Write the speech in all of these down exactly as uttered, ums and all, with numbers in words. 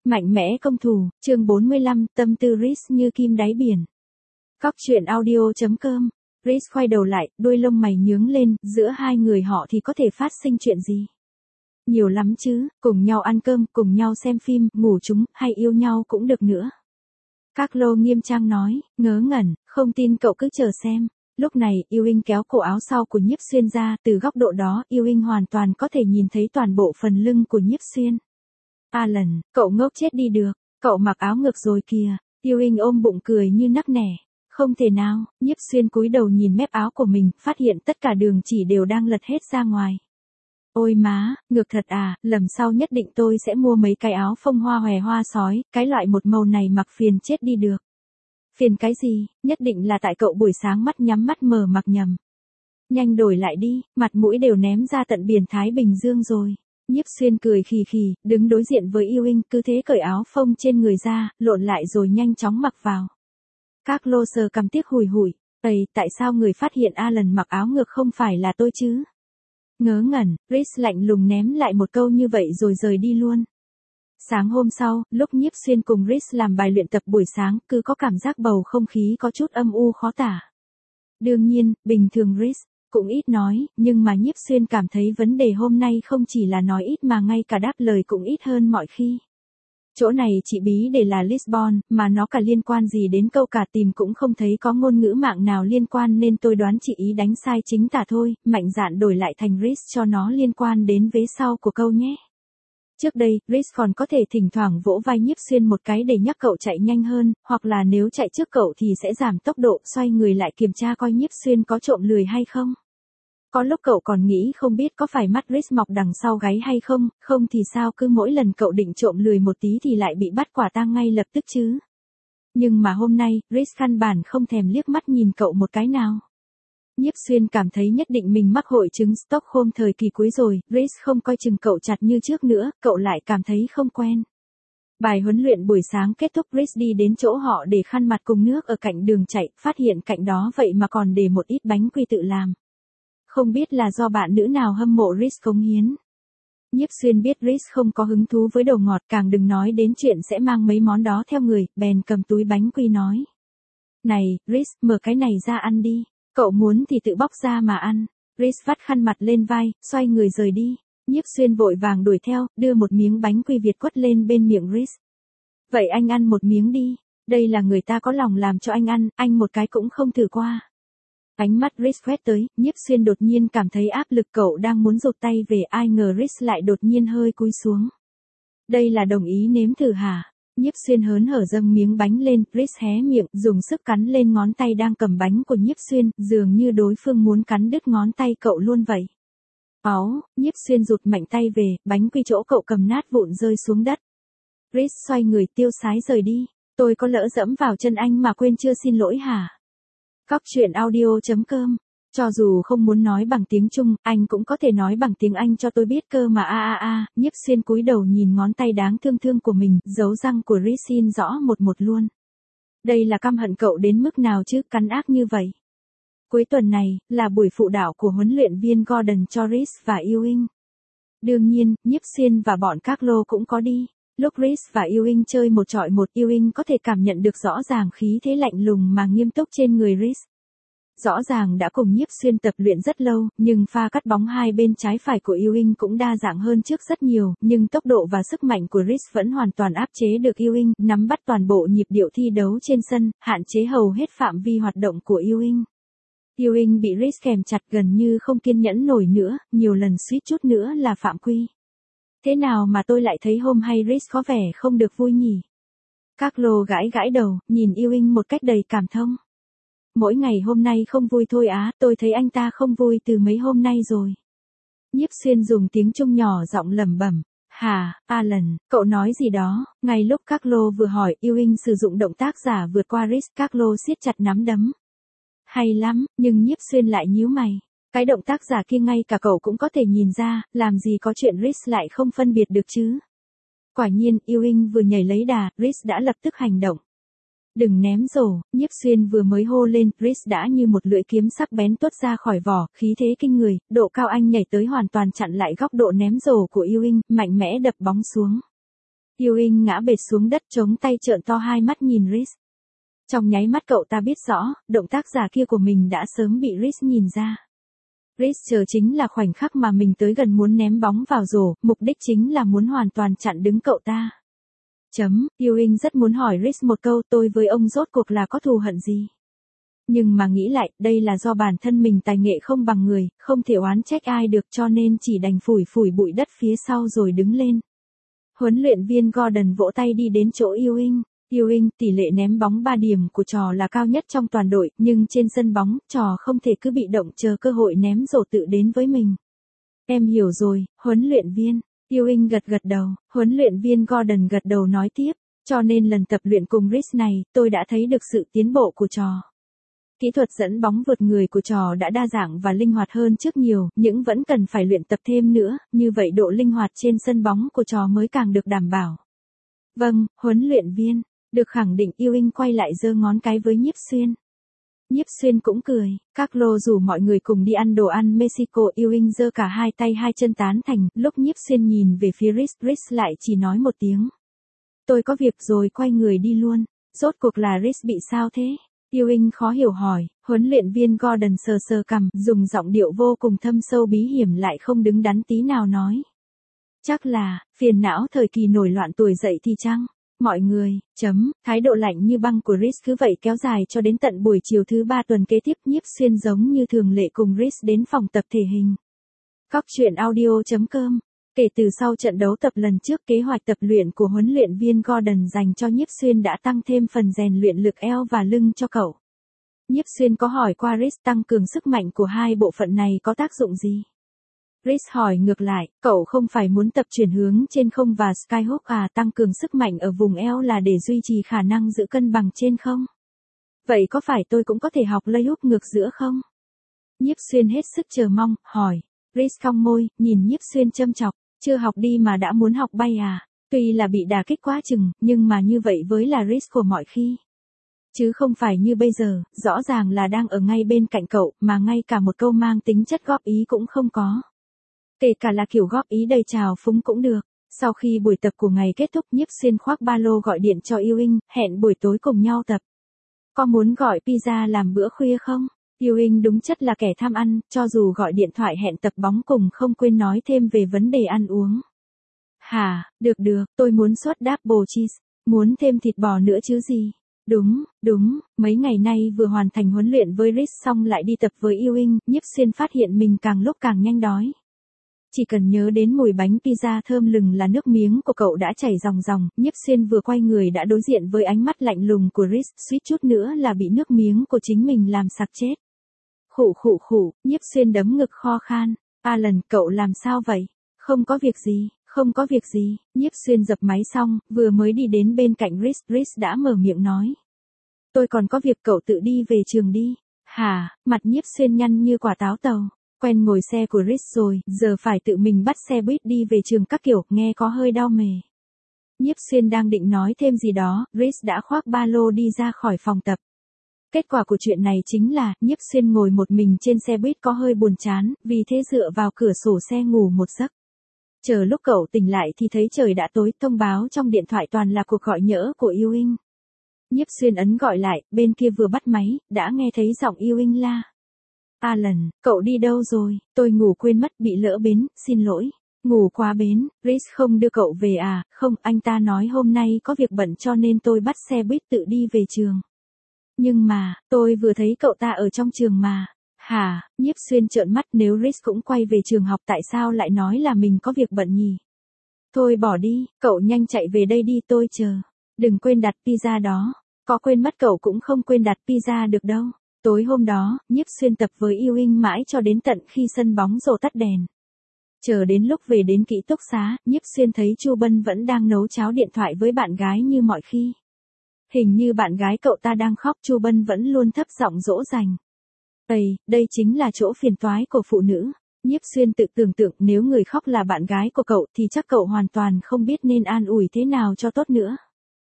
Mạnh mẽ công thủ, chương bốn mươi lăm, tâm tư Reese như kim đáy biển. Góc truyện audio.com. Reese quay đầu lại, đuôi lông mày nhướng lên, giữa hai người họ thì có thể phát sinh chuyện gì? Nhiều lắm chứ, cùng nhau ăn cơm, cùng nhau xem phim, ngủ chúng, hay yêu nhau cũng được nữa. Carlo nghiêm trang nói, ngớ ngẩn, không tin cậu cứ chờ xem. Lúc này, Ewing kéo cổ áo sau của Nhiếp Xuyên ra, từ góc độ đó, Ewing hoàn toàn có thể nhìn thấy toàn bộ phần lưng của Nhiếp Xuyên. Alan, cậu ngốc chết đi được, cậu mặc áo ngực rồi kìa. Ewing ôm bụng cười như nắc nẻ. Không thể nào, Nhiếp Xuyên cúi đầu nhìn mép áo của mình, phát hiện tất cả đường chỉ đều đang lật hết ra ngoài. Ôi má, ngược thật à, lần sau nhất định tôi sẽ mua mấy cái áo phông hoa hòe hoa sói, cái loại một màu này mặc phiền chết đi được. Phiền cái gì, nhất định là tại cậu buổi sáng mắt nhắm mắt mở mặc nhầm. Nhanh đổi lại đi, mặt mũi đều ném ra tận biển Thái Bình Dương rồi. Nhiếp Xuyên cười khì khì, đứng đối diện với Ewing, cứ thế cởi áo phông trên người ra, lộn lại rồi nhanh chóng mặc vào. Carlo sờ cằm tiếc hùi hủi, "Ây, tại sao người phát hiện Alan mặc áo ngược không phải là tôi chứ?" Ngớ ngẩn, Reese lạnh lùng ném lại một câu như vậy rồi rời đi luôn. Sáng hôm sau, lúc Nhiếp Xuyên cùng Reese làm bài luyện tập buổi sáng, cứ có cảm giác bầu không khí có chút âm u khó tả. Đương nhiên, bình thường Reese cũng ít nói, nhưng mà Nhiếp Xuyên cảm thấy vấn đề hôm nay không chỉ là nói ít mà ngay cả đáp lời cũng ít hơn mọi khi. Chỗ này chị bí để là Lisbon, mà nó cả liên quan gì đến câu cả tìm cũng không thấy có ngôn ngữ mạng nào liên quan nên tôi đoán chị ý đánh sai chính tả thôi, mạnh dạn đổi lại thành Reese cho nó liên quan đến vế sau của câu nhé. Trước đây, Reese còn có thể thỉnh thoảng vỗ vai Nhiếp Xuyên một cái để nhắc cậu chạy nhanh hơn, hoặc là nếu chạy trước cậu thì sẽ giảm tốc độ, xoay người lại kiểm tra coi Nhiếp Xuyên có trộm lười hay không. Có lúc cậu còn nghĩ không biết có phải mắt Reese mọc đằng sau gáy hay không, không thì sao cứ mỗi lần cậu định trộm lười một tí thì lại bị bắt quả tang ngay lập tức chứ. Nhưng mà hôm nay, Reese căn bản không thèm liếc mắt nhìn cậu một cái nào. Nhiếp Xuyên cảm thấy nhất định mình mắc hội chứng Stockholm thời kỳ cuối rồi, Reese không coi chừng cậu chặt như trước nữa, cậu lại cảm thấy không quen. Bài huấn luyện buổi sáng kết thúc, Reese đi đến chỗ họ để khăn mặt cùng nước ở cạnh đường chạy, phát hiện cạnh đó vậy mà còn để một ít bánh quy tự làm. Không biết là do bạn nữ nào hâm mộ Reese cống hiến. Nhiếp Xuyên biết Reese không có hứng thú với đồ ngọt, càng đừng nói đến chuyện sẽ mang mấy món đó theo người, bèn cầm túi bánh quy nói. Này, Reese, mở cái này ra ăn đi. Cậu muốn thì tự bóc ra mà ăn. Reese vắt khăn mặt lên vai, xoay người rời đi. Nhiếp Xuyên vội vàng đuổi theo, đưa một miếng bánh quy Việt quất lên bên miệng Reese. Vậy anh ăn một miếng đi. Đây là người ta có lòng làm cho anh ăn, anh một cái cũng không thử qua. Ánh mắt Reese quét tới, Nhiếp Xuyên đột nhiên cảm thấy áp lực, cậu đang muốn rụt tay về, ai ngờ Reese lại đột nhiên hơi cúi xuống. Đây là đồng ý nếm thử hả? Nhiếp Xuyên hớn hở dâng miếng bánh lên, Reese hé miệng, dùng sức cắn lên ngón tay đang cầm bánh của Nhiếp Xuyên, dường như đối phương muốn cắn đứt ngón tay cậu luôn vậy. Áu, Nhiếp Xuyên rụt mạnh tay về, bánh quy chỗ cậu cầm nát vụn rơi xuống đất. Reese xoay người tiêu sái rời đi. Tôi có lỡ dẫm vào chân anh mà quên chưa xin lỗi hả? Góc truyện audio.com. Cho dù không muốn nói bằng tiếng Trung, anh cũng có thể nói bằng tiếng Anh cho tôi biết cơ mà. A a a. Nhiếp Xuyên cúi đầu nhìn ngón tay đáng thương thương của mình, dấu răng của Reese xin rõ một một luôn. Đây là căm hận cậu đến mức nào chứ, cắn ác như vậy. Cuối tuần này, là buổi phụ đạo của huấn luyện viên Gordon cho Reese và Ewing. Đương nhiên, Nhiếp Xuyên và bọn Carlo cũng có đi. Lúc Reese và Ewing chơi một chọi một, Ewing có thể cảm nhận được rõ ràng khí thế lạnh lùng mà nghiêm túc trên người Reese. Rõ ràng đã cùng Nhiếp Xuyên tập luyện rất lâu, nhưng pha cắt bóng hai bên trái phải của Ewing cũng đa dạng hơn trước rất nhiều, nhưng tốc độ và sức mạnh của Reese vẫn hoàn toàn áp chế được Ewing, nắm bắt toàn bộ nhịp điệu thi đấu trên sân, hạn chế hầu hết phạm vi hoạt động của Ewing. Ewing bị Reese kèm chặt gần như không kiên nhẫn nổi nữa, nhiều lần suýt chút nữa là phạm quy. Thế nào mà tôi lại thấy hôm hay Reese có vẻ không được vui nhỉ? Carlo gãi gãi đầu, nhìn Ewing một cách đầy cảm thông. Mỗi ngày hôm nay không vui thôi á, tôi thấy anh ta không vui từ mấy hôm nay rồi. Nhiếp Xuyên dùng tiếng Trung nhỏ giọng lẩm bẩm. Hả, Alan, cậu nói gì đó? Ngay lúc Carlo vừa hỏi, Ewing sử dụng động tác giả vượt qua Reese, Carlo siết chặt nắm đấm. Hay lắm, nhưng Nhiếp Xuyên lại nhíu mày. Cái động tác giả kia ngay cả cậu cũng có thể nhìn ra, làm gì có chuyện Reese lại không phân biệt được chứ. Quả nhiên, Ewing vừa nhảy lấy đà, Reese đã lập tức hành động. Đừng ném rổ, Nhiếp Xuyên vừa mới hô lên, Reese đã như một lưỡi kiếm sắc bén tuốt ra khỏi vỏ, khí thế kinh người, độ cao anh nhảy tới hoàn toàn chặn lại góc độ ném rổ của Ewing, mạnh mẽ đập bóng xuống. Ewing ngã bệt xuống đất chống tay trợn to hai mắt nhìn Reese. Trong nháy mắt cậu ta biết rõ, động tác giả kia của mình đã sớm bị Reese nhìn ra. Reese chờ chính là khoảnh khắc mà mình tới gần muốn ném bóng vào rổ, mục đích chính là muốn hoàn toàn chặn đứng cậu ta. Chấm, Ewing rất muốn hỏi Reese một câu, tôi với ông rốt cuộc là có thù hận gì? Nhưng mà nghĩ lại, đây là do bản thân mình tài nghệ không bằng người, không thể oán trách ai được cho nên chỉ đành phủi phủi bụi đất phía sau rồi đứng lên. Huấn luyện viên Gordon vỗ tay đi đến chỗ Ewing. Ewing, tỷ lệ ném bóng ba điểm của trò là cao nhất trong toàn đội, nhưng trên sân bóng, trò không thể cứ bị động chờ cơ hội ném rổ tự đến với mình. Em hiểu rồi, huấn luyện viên. Ewing gật gật đầu, huấn luyện viên Gordon gật đầu nói tiếp, cho nên lần tập luyện cùng Reese này, tôi đã thấy được sự tiến bộ của trò. Kỹ thuật dẫn bóng vượt người của trò đã đa dạng và linh hoạt hơn trước nhiều, nhưng vẫn cần phải luyện tập thêm nữa, như vậy độ linh hoạt trên sân bóng của trò mới càng được đảm bảo. Vâng, huấn luyện viên, được khẳng định. Ewing quay lại giơ ngón cái với Nhiếp Xuyên. Nhiếp Xuyên cũng cười, Carlo rủ mọi người cùng đi ăn đồ ăn Mexico. Ewing giơ cả hai tay hai chân tán thành, lúc Nhiếp Xuyên nhìn về phía Reese, Reese lại chỉ nói một tiếng. Tôi có việc rồi quay người đi luôn, rốt cuộc là Reese bị sao thế? Ewing khó hiểu hỏi, huấn luyện viên Gordon sờ sờ cằm, dùng giọng điệu vô cùng thâm sâu bí hiểm lại không đứng đắn tí nào nói. Chắc là, phiền não thời kỳ nổi loạn tuổi dậy thì chăng? Mọi người, chấm, thái độ lạnh như băng của Reese cứ vậy kéo dài cho đến tận buổi chiều thứ ba tuần kế tiếp. Nhiếp Xuyên giống như thường lệ cùng Reese đến phòng tập thể hình. Cóc truyện audio chấm com. Kể từ sau trận đấu tập lần trước, kế hoạch tập luyện của huấn luyện viên Gordon dành cho Nhiếp Xuyên đã tăng thêm phần rèn luyện lực eo và lưng cho cậu. Nhiếp Xuyên có hỏi qua Reese tăng cường sức mạnh của hai bộ phận này có tác dụng gì? Reese hỏi ngược lại, cậu không phải muốn tập chuyển hướng trên không và skyhook à? Tăng cường sức mạnh ở vùng eo là để duy trì khả năng giữ cân bằng trên không? Vậy có phải tôi cũng có thể học layup ngược giữa không? Nhiếp Xuyên hết sức chờ mong, hỏi. Reese cong môi, nhìn Nhiếp Xuyên châm chọc, chưa học đi mà đã muốn học bay à? Tuy là bị đả kích quá chừng, nhưng mà như vậy với là Reese của mọi khi. Chứ không phải như bây giờ, rõ ràng là đang ở ngay bên cạnh cậu, mà ngay cả một câu mang tính chất góp ý cũng không có. Kể cả là kiểu góp ý đầy trào phúng cũng được. Sau khi buổi tập của ngày kết thúc, Nhiếp Xuyên khoác ba lô gọi điện cho Ewing, hẹn buổi tối cùng nhau tập. Có muốn gọi pizza làm bữa khuya không? Ewing đúng chất là kẻ tham ăn, cho dù gọi điện thoại hẹn tập bóng cùng không quên nói thêm về vấn đề ăn uống. Hả, được được, tôi muốn suất double cheese, muốn thêm thịt bò nữa chứ gì. Đúng, đúng, mấy ngày nay vừa hoàn thành huấn luyện với Reese xong lại đi tập với Ewing, Nhiếp Xuyên phát hiện mình càng lúc càng nhanh đói. Chỉ cần nhớ đến mùi bánh pizza thơm lừng là nước miếng của cậu đã chảy ròng ròng. Nhiếp Xuyên vừa quay người đã đối diện với ánh mắt lạnh lùng của Reese, suýt chút nữa là bị nước miếng của chính mình làm sặc chết. Khụ khụ khụ, Nhiếp Xuyên đấm ngực kho khan. Alan, cậu làm sao vậy? Không có việc gì, không có việc gì. Nhiếp Xuyên dập máy xong, vừa mới đi đến bên cạnh Reese, Reese đã mở miệng nói. Tôi còn có việc, cậu tự đi về trường đi. Hả, mặt Nhiếp Xuyên nhăn như quả táo tàu. Quen ngồi xe của Reese rồi, giờ phải tự mình bắt xe buýt đi về trường các kiểu, nghe có hơi đau mề. Nhiếp Xuyên đang định nói thêm gì đó, Reese đã khoác ba lô đi ra khỏi phòng tập. Kết quả của chuyện này chính là, Nhiếp Xuyên ngồi một mình trên xe buýt có hơi buồn chán, vì thế dựa vào cửa sổ xe ngủ một giấc. Chờ lúc cậu tỉnh lại thì thấy trời đã tối, thông báo trong điện thoại toàn là cuộc gọi nhỡ của Ewing. Nhiếp Xuyên ấn gọi lại, bên kia vừa bắt máy, đã nghe thấy giọng Ewing la. Alan, cậu đi đâu rồi? Tôi ngủ quên mất, bị lỡ bến, xin lỗi. Ngủ quá bến, Reese không đưa cậu về à? Không, anh ta nói hôm nay có việc bận cho nên tôi bắt xe buýt tự đi về trường. Nhưng mà, tôi vừa thấy cậu ta ở trong trường mà. Hả, Nhiếp Xuyên trợn mắt, nếu Reese cũng quay về trường học tại sao lại nói là mình có việc bận nhỉ? Thôi bỏ đi, cậu nhanh chạy về đây đi, tôi chờ. Đừng quên đặt pizza đó. Có quên mất cậu cũng không quên đặt pizza được đâu. Tối hôm đó, Nhiếp Xuyên tập với Ewing mãi cho đến tận khi sân bóng rổ tắt đèn. Chờ đến lúc về đến ký túc xá, Nhiếp Xuyên thấy Chu Bân vẫn đang nấu cháo điện thoại với bạn gái như mọi khi. Hình như bạn gái cậu ta đang khóc, Chu Bân vẫn luôn thấp giọng dỗ dành. Ây, đây chính là chỗ phiền toái của phụ nữ. Nhiếp Xuyên tự tưởng tượng nếu người khóc là bạn gái của cậu thì chắc cậu hoàn toàn không biết nên an ủi thế nào cho tốt nữa.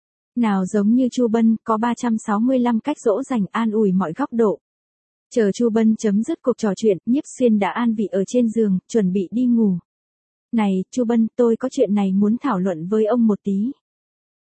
Nào giống như Chu Bân, có ba trăm sáu mươi lăm cách dỗ dành an ủi mọi góc độ. Chờ Chu Bân chấm dứt cuộc trò chuyện, Nhiếp Xuyên đã an vị ở trên giường, chuẩn bị đi ngủ. Này, Chu Bân, tôi có chuyện này muốn thảo luận với ông một tí.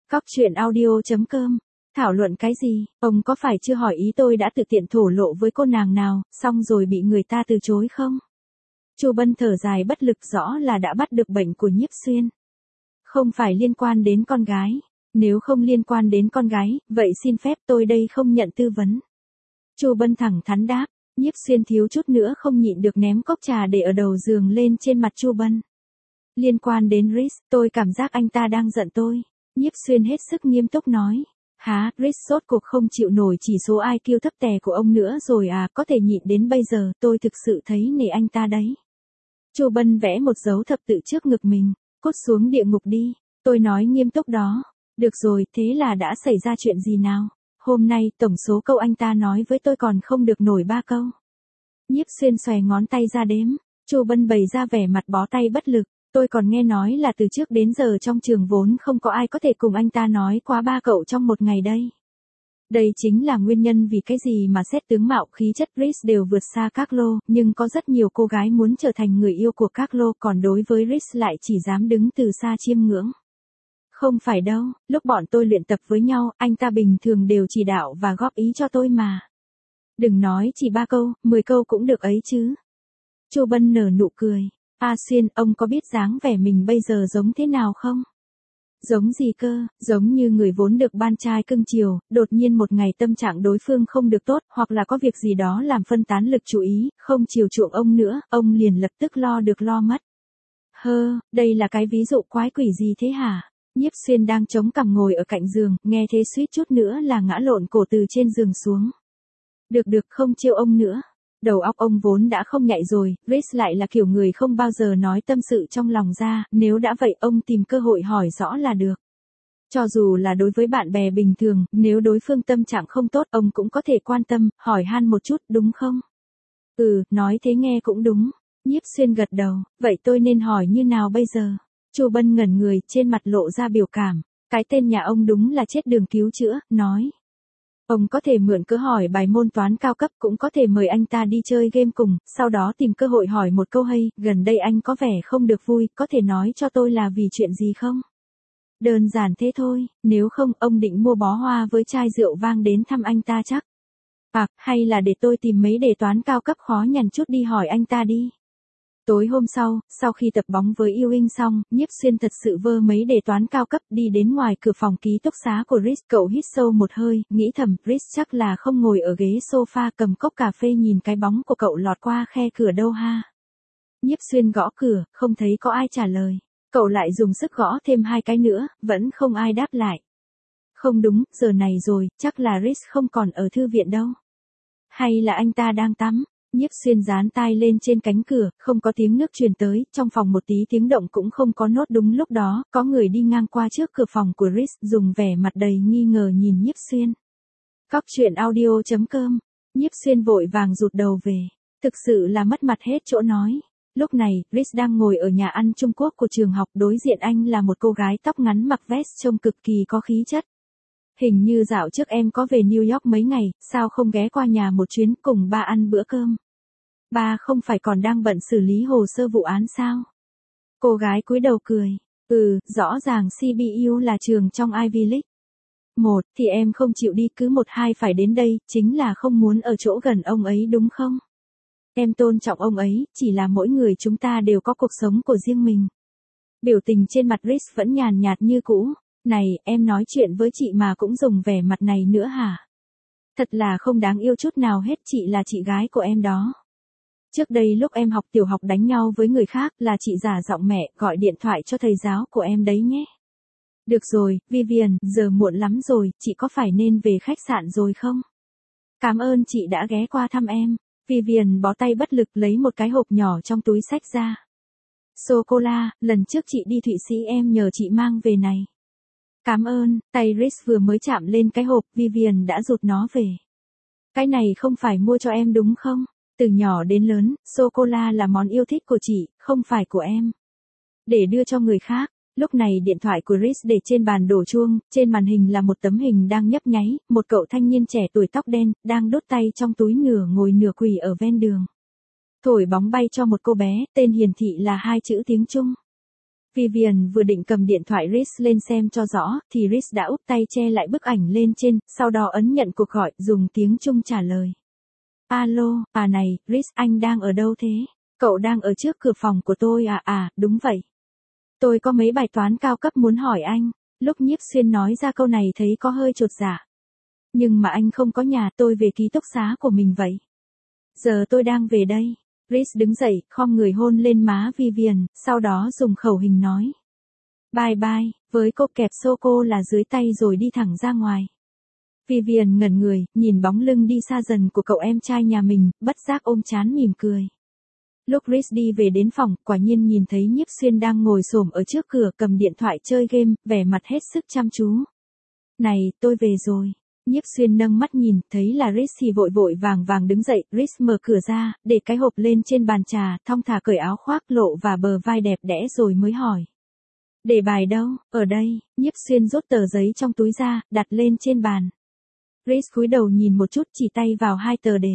Cóc truyện audio chấm com. Thảo luận cái gì, ông có phải chưa hỏi ý tôi đã tự tiện thổ lộ với cô nàng nào, xong rồi bị người ta từ chối không? Chu Bân thở dài bất lực, rõ là đã bắt được bệnh của Nhiếp Xuyên. Không phải liên quan đến con gái. Nếu không liên quan đến con gái, vậy xin phép tôi đây không nhận tư vấn. Chu Bân thẳng thắn đáp. Nhiếp Xuyên thiếu chút nữa không nhịn được ném cốc trà để ở đầu giường lên trên mặt Chu Bân. Liên quan đến Rhys, tôi cảm giác anh ta đang giận tôi. Nhiếp Xuyên hết sức nghiêm túc nói. Hả, Rhys sốt cuộc không chịu nổi chỉ số i kiu thấp tè của ông nữa rồi à, có thể nhịn đến bây giờ, tôi thực sự thấy nể anh ta đấy. Chu Bân vẽ một dấu thập tự trước ngực mình, cút xuống địa ngục đi, tôi nói nghiêm túc đó. Được rồi, thế là đã xảy ra chuyện gì nào? Hôm nay, tổng số câu anh ta nói với tôi còn không được nổi ba câu. Nhiếp Xuyên xòe ngón tay ra đếm, Chu Bân bày ra vẻ mặt bó tay bất lực. Tôi còn nghe nói là từ trước đến giờ trong trường vốn không có ai có thể cùng anh ta nói quá ba cậu trong một ngày đây. Đây chính là nguyên nhân vì cái gì mà xét tướng mạo khí chất Rhys đều vượt xa Carlo, nhưng có rất nhiều cô gái muốn trở thành người yêu của Carlo, còn đối với Rhys lại chỉ dám đứng từ xa chiêm ngưỡng. Không phải đâu, lúc bọn tôi luyện tập với nhau, anh ta bình thường đều chỉ đạo và góp ý cho tôi mà. Đừng nói chỉ ba câu, mười câu cũng được ấy chứ. Chu Bân nở nụ cười. A Xuyên, ông có biết dáng vẻ mình bây giờ giống thế nào không? Giống gì cơ, giống như người vốn được ban trai cưng chiều, đột nhiên một ngày tâm trạng đối phương không được tốt, hoặc là có việc gì đó làm phân tán lực chú ý, không chiều chuộng ông nữa, ông liền lập tức lo được lo mất. Hơ, đây là cái ví dụ quái quỷ gì thế hả? Nhiếp Xuyên đang chống cằm ngồi ở cạnh giường, nghe thế suýt chút nữa là ngã lộn cổ từ trên giường xuống. Được được, không trêu ông nữa. Đầu óc ông vốn đã không nhạy rồi, Rhys lại là kiểu người không bao giờ nói tâm sự trong lòng ra, nếu đã vậy ông tìm cơ hội hỏi rõ là được. Cho dù là đối với bạn bè bình thường, nếu đối phương tâm trạng không tốt ông cũng có thể quan tâm, hỏi han một chút, đúng không? Ừ, nói thế nghe cũng đúng. Nhiếp Xuyên gật đầu, vậy tôi nên hỏi như nào bây giờ? Chu Bân ngẩn người, trên mặt lộ ra biểu cảm. Cái tên nhà ông đúng là chết đường cứu chữa, nói. Ông có thể mượn cớ hỏi bài môn toán cao cấp, cũng có thể mời anh ta đi chơi game cùng, sau đó tìm cơ hội hỏi một câu hay, gần đây anh có vẻ không được vui, có thể nói cho tôi là vì chuyện gì không? Đơn giản thế thôi, nếu không ông định mua bó hoa với chai rượu vang đến thăm anh ta chắc. À, hay là để tôi tìm mấy đề toán cao cấp khó nhằn chút đi hỏi anh ta đi. Tối hôm sau, sau khi tập bóng với yêu Ewing xong, Nhiếp Xuyên thật sự vơ mấy đề toán cao cấp đi đến ngoài cửa phòng ký túc xá của Rhys. Cậu hít sâu một hơi, nghĩ thầm, Rhys chắc là không ngồi ở ghế sofa cầm cốc cà phê nhìn cái bóng của cậu lọt qua khe cửa đâu ha. Nhiếp Xuyên gõ cửa, không thấy có ai trả lời. Cậu lại dùng sức gõ thêm hai cái nữa, vẫn không ai đáp lại. Không đúng, giờ này rồi, chắc là Rhys không còn ở thư viện đâu. Hay là anh ta đang tắm? Nhiếp Xuyên dán tai lên trên cánh cửa, không có tiếng nước truyền tới, trong phòng một tí tiếng động cũng không có nốt. Đúng lúc đó, có người đi ngang qua trước cửa phòng của Rhys, dùng vẻ mặt đầy nghi ngờ nhìn Nhiếp Xuyên. Cóc truyện audio chấm com. Nhiếp Xuyên vội vàng rụt đầu về. Thực sự là mất mặt hết chỗ nói. Lúc này, Rhys đang ngồi ở nhà ăn Trung Quốc của trường học, đối diện anh là một cô gái tóc ngắn mặc vest trông cực kỳ có khí chất. Hình như dạo trước em có về New York mấy ngày, sao không ghé qua nhà một chuyến cùng ba ăn bữa cơm? Ba không phải còn đang bận xử lý hồ sơ vụ án sao? Cô gái cúi đầu cười. Ừ, rõ ràng xê bê u là trường trong Ivy League. Một, thì em không chịu đi, cứ một hai phải đến đây, chính là không muốn ở chỗ gần ông ấy đúng không? Em tôn trọng ông ấy, chỉ là mỗi người chúng ta đều có cuộc sống của riêng mình. Biểu tình trên mặt Rhys vẫn nhàn nhạt như cũ. Này, em nói chuyện với chị mà cũng dùng vẻ mặt này nữa hả? Thật là không đáng yêu chút nào hết, chị là chị gái của em đó. Trước đây lúc em học tiểu học đánh nhau với người khác là chị giả giọng mẹ gọi điện thoại cho thầy giáo của em đấy nhé. Được rồi, Vivian, giờ muộn lắm rồi, chị có phải nên về khách sạn rồi không? Cảm ơn chị đã ghé qua thăm em. Vivian bó tay bất lực lấy một cái hộp nhỏ trong túi xách ra. Sô-cô-la, lần trước chị đi Thụy Sĩ em nhờ chị mang về này. Cảm ơn, tay Rhys vừa mới chạm lên cái hộp, Vivian đã rụt nó về. Cái này không phải mua cho em đúng không? Từ nhỏ đến lớn, sô-cô-la là món yêu thích của chị, không phải của em. Để đưa cho người khác. Lúc này điện thoại của Rhys để trên bàn đổ chuông, trên màn hình là một tấm hình đang nhấp nháy, một cậu thanh niên trẻ tuổi tóc đen, đang đốt tay trong túi nửa ngồi nửa quỳ ở ven đường. Thổi bóng bay cho một cô bé, tên hiển thị là hai chữ tiếng Trung. Vivian vừa định cầm điện thoại Reese lên xem cho rõ, thì Reese đã úp tay che lại bức ảnh lên trên, sau đó ấn nhận cuộc gọi, dùng tiếng Trung trả lời. Alo, à này, Reese, anh đang ở đâu thế? Cậu đang ở trước cửa phòng của tôi à? À, đúng vậy. Tôi có mấy bài toán cao cấp muốn hỏi anh. Lúc Nhiếp Xuyên nói ra câu này thấy có hơi chột dạ. Nhưng mà anh không có nhà, tôi về ký túc xá của mình vậy. Giờ tôi đang về đây. Reese đứng dậy, khom người hôn lên má Vivian, sau đó dùng khẩu hình nói. Bye bye, với cốc kẹp sô-cô là dưới tay rồi đi thẳng ra ngoài. Vivian ngẩn người, nhìn bóng lưng đi xa dần của cậu em trai nhà mình, bất giác ôm trán mỉm cười. Lúc Reese đi về đến phòng, quả nhiên nhìn thấy Nhiếp Xuyên đang ngồi xổm ở trước cửa cầm điện thoại chơi game, vẻ mặt hết sức chăm chú. Này, tôi về rồi. Nhiếp Xuyên nâng mắt nhìn, thấy là Reese thì vội vội vàng vàng đứng dậy, Reese mở cửa ra, để cái hộp lên trên bàn trà, thong thả cởi áo khoác lộ và bờ vai đẹp đẽ rồi mới hỏi. Để bài đâu? Ở đây. Nhiếp Xuyên rút tờ giấy trong túi ra, đặt lên trên bàn. Reese cúi đầu nhìn một chút, chỉ tay vào hai tờ đề.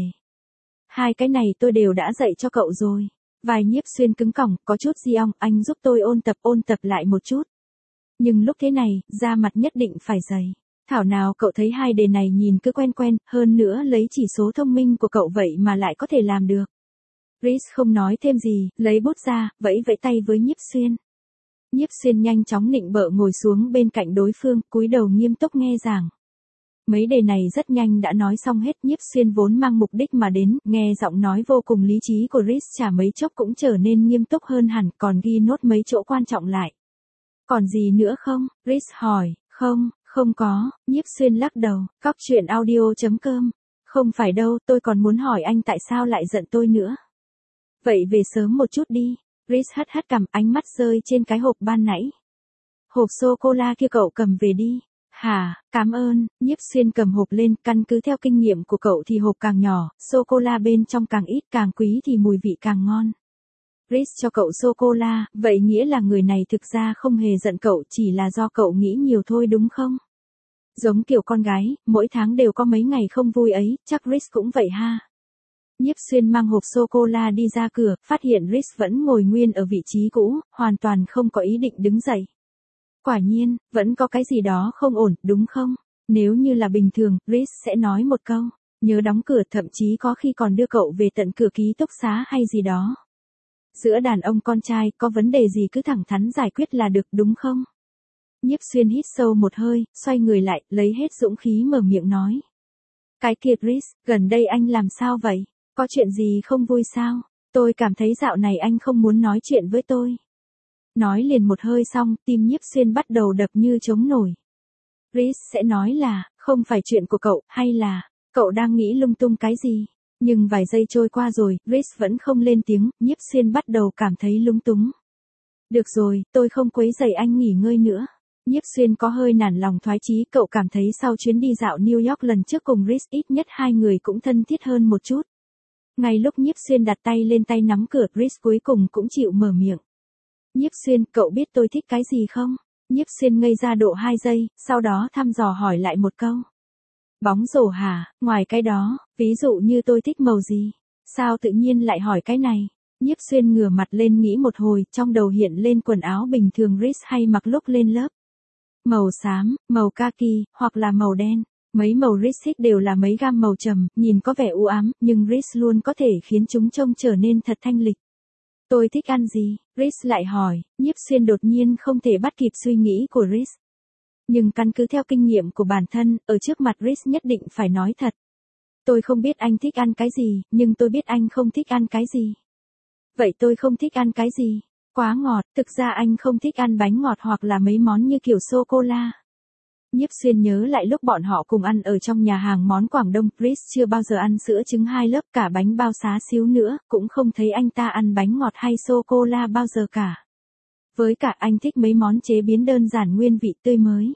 Hai cái này tôi đều đã dạy cho cậu rồi. Vai Nhiếp Xuyên cứng cỏng, có chút di ong, anh giúp tôi ôn tập ôn tập lại một chút. Nhưng lúc thế này, da mặt nhất định phải dày. Thảo nào cậu thấy hai đề này nhìn cứ quen quen, hơn nữa lấy chỉ số thông minh của cậu vậy mà lại có thể làm được. Reese không nói thêm gì, lấy bút ra, vẫy vẫy tay với Nhiếp Xuyên. Nhiếp Xuyên nhanh chóng nịnh bợ ngồi xuống bên cạnh đối phương, cúi đầu nghiêm túc nghe giảng. Mấy đề này rất nhanh đã nói xong hết. Nhiếp Xuyên vốn mang mục đích mà đến, nghe giọng nói vô cùng lý trí của Reese chả mấy chốc cũng trở nên nghiêm túc hơn hẳn, còn ghi nốt mấy chỗ quan trọng lại. Còn gì nữa không? Reese hỏi. Không, không có. Nhiếp Xuyên lắc đầu. Cóc truyện audio chấm com. Không phải đâu, tôi còn muốn hỏi anh tại sao lại giận tôi nữa. Vậy về sớm một chút đi. Reese hất hất cằm, ánh mắt rơi trên cái hộp ban nãy. Hộp sô-cô-la kia cậu cầm về đi. Hả, cảm ơn. Nhiếp Xuyên cầm hộp lên, căn cứ theo kinh nghiệm của cậu thì hộp càng nhỏ, sô-cô-la bên trong càng ít, càng quý thì mùi vị càng ngon. Reese cho cậu sô-cô-la, vậy nghĩa là người này thực ra không hề giận cậu, chỉ là do cậu nghĩ nhiều thôi đúng không? Giống kiểu con gái, mỗi tháng đều có mấy ngày không vui ấy, chắc Reese cũng vậy ha. Nhiếp Xuyên mang hộp sô-cô-la đi ra cửa, phát hiện Reese vẫn ngồi nguyên ở vị trí cũ, hoàn toàn không có ý định đứng dậy. Quả nhiên, vẫn có cái gì đó không ổn, đúng không? Nếu như là bình thường, Reese sẽ nói một câu, nhớ đóng cửa, thậm chí có khi còn đưa cậu về tận cửa ký túc xá hay gì đó. Giữa đàn ông con trai, có vấn đề gì cứ thẳng thắn giải quyết là được, đúng không? Nhiếp Xuyên hít sâu một hơi, xoay người lại, lấy hết dũng khí mở miệng nói. Cái kia Reese, gần đây anh làm sao vậy? Có chuyện gì không vui sao? Tôi cảm thấy dạo này anh không muốn nói chuyện với tôi. Nói liền một hơi xong, tim Nhiếp Xuyên bắt đầu đập như trống nổi. Reese sẽ nói là, không phải chuyện của cậu, hay là, cậu đang nghĩ lung tung cái gì? Nhưng vài giây trôi qua rồi, Reese vẫn không lên tiếng, Nhiếp Xuyên bắt đầu cảm thấy lúng túng. Được rồi, tôi không quấy rầy anh nghỉ ngơi nữa. Nhiếp Xuyên có hơi nản lòng thoái chí, cậu cảm thấy sau chuyến đi dạo New York lần trước cùng Reese ít nhất hai người cũng thân thiết hơn một chút. Ngay lúc Nhiếp Xuyên đặt tay lên tay nắm cửa, Reese cuối cùng cũng chịu mở miệng. Nhiếp Xuyên, cậu biết tôi thích cái gì không? Nhiếp Xuyên ngây ra độ hai giây, sau đó thăm dò hỏi lại một câu. Bóng rổ hả? Ngoài cái đó, ví dụ như tôi thích màu gì? Sao tự nhiên lại hỏi cái này? Nhiếp Xuyên ngửa mặt lên nghĩ một hồi, trong đầu hiện lên quần áo bình thường Reese hay mặc lúc lên lớp. Màu xám, màu kaki, hoặc là màu đen. Mấy màu Reese thích đều là mấy gam màu trầm, nhìn có vẻ u ám, nhưng Reese luôn có thể khiến chúng trông trở nên thật thanh lịch. Tôi thích ăn gì? Reese lại hỏi. Nhiếp Xuyên đột nhiên không thể bắt kịp suy nghĩ của Reese. Nhưng căn cứ theo kinh nghiệm của bản thân, ở trước mặt Reese nhất định phải nói thật. Tôi không biết anh thích ăn cái gì, nhưng tôi biết anh không thích ăn cái gì. Vậy tôi không thích ăn cái gì? Quá ngọt, thực ra anh không thích ăn bánh ngọt hoặc là mấy món như kiểu sô-cô-la. Nhiếp Xuyên nhớ lại lúc bọn họ cùng ăn ở trong nhà hàng món Quảng Đông, Reese chưa bao giờ ăn sữa trứng hai lớp cả bánh bao xá xíu nữa, cũng không thấy anh ta ăn bánh ngọt hay sô-cô-la bao giờ cả. Với cả anh thích mấy món chế biến đơn giản nguyên vị tươi mới.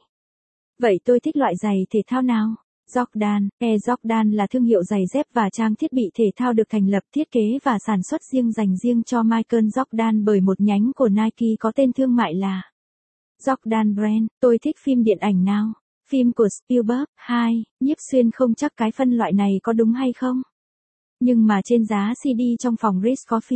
Vậy tôi thích loại giày thể thao nào? Jordan, Air Jordan là thương hiệu giày dép và trang thiết bị thể thao được thành lập, thiết kế và sản xuất riêng dành riêng cho Michael Jordan bởi một nhánh của Nike có tên thương mại là Jordan Brand. Tôi thích phim điện ảnh nào? Phim của Spielberg. hai. Nhiếp Xuyên không chắc cái phân loại này có đúng hay không. Nhưng mà trên giá xê đê trong phòng Reese có phim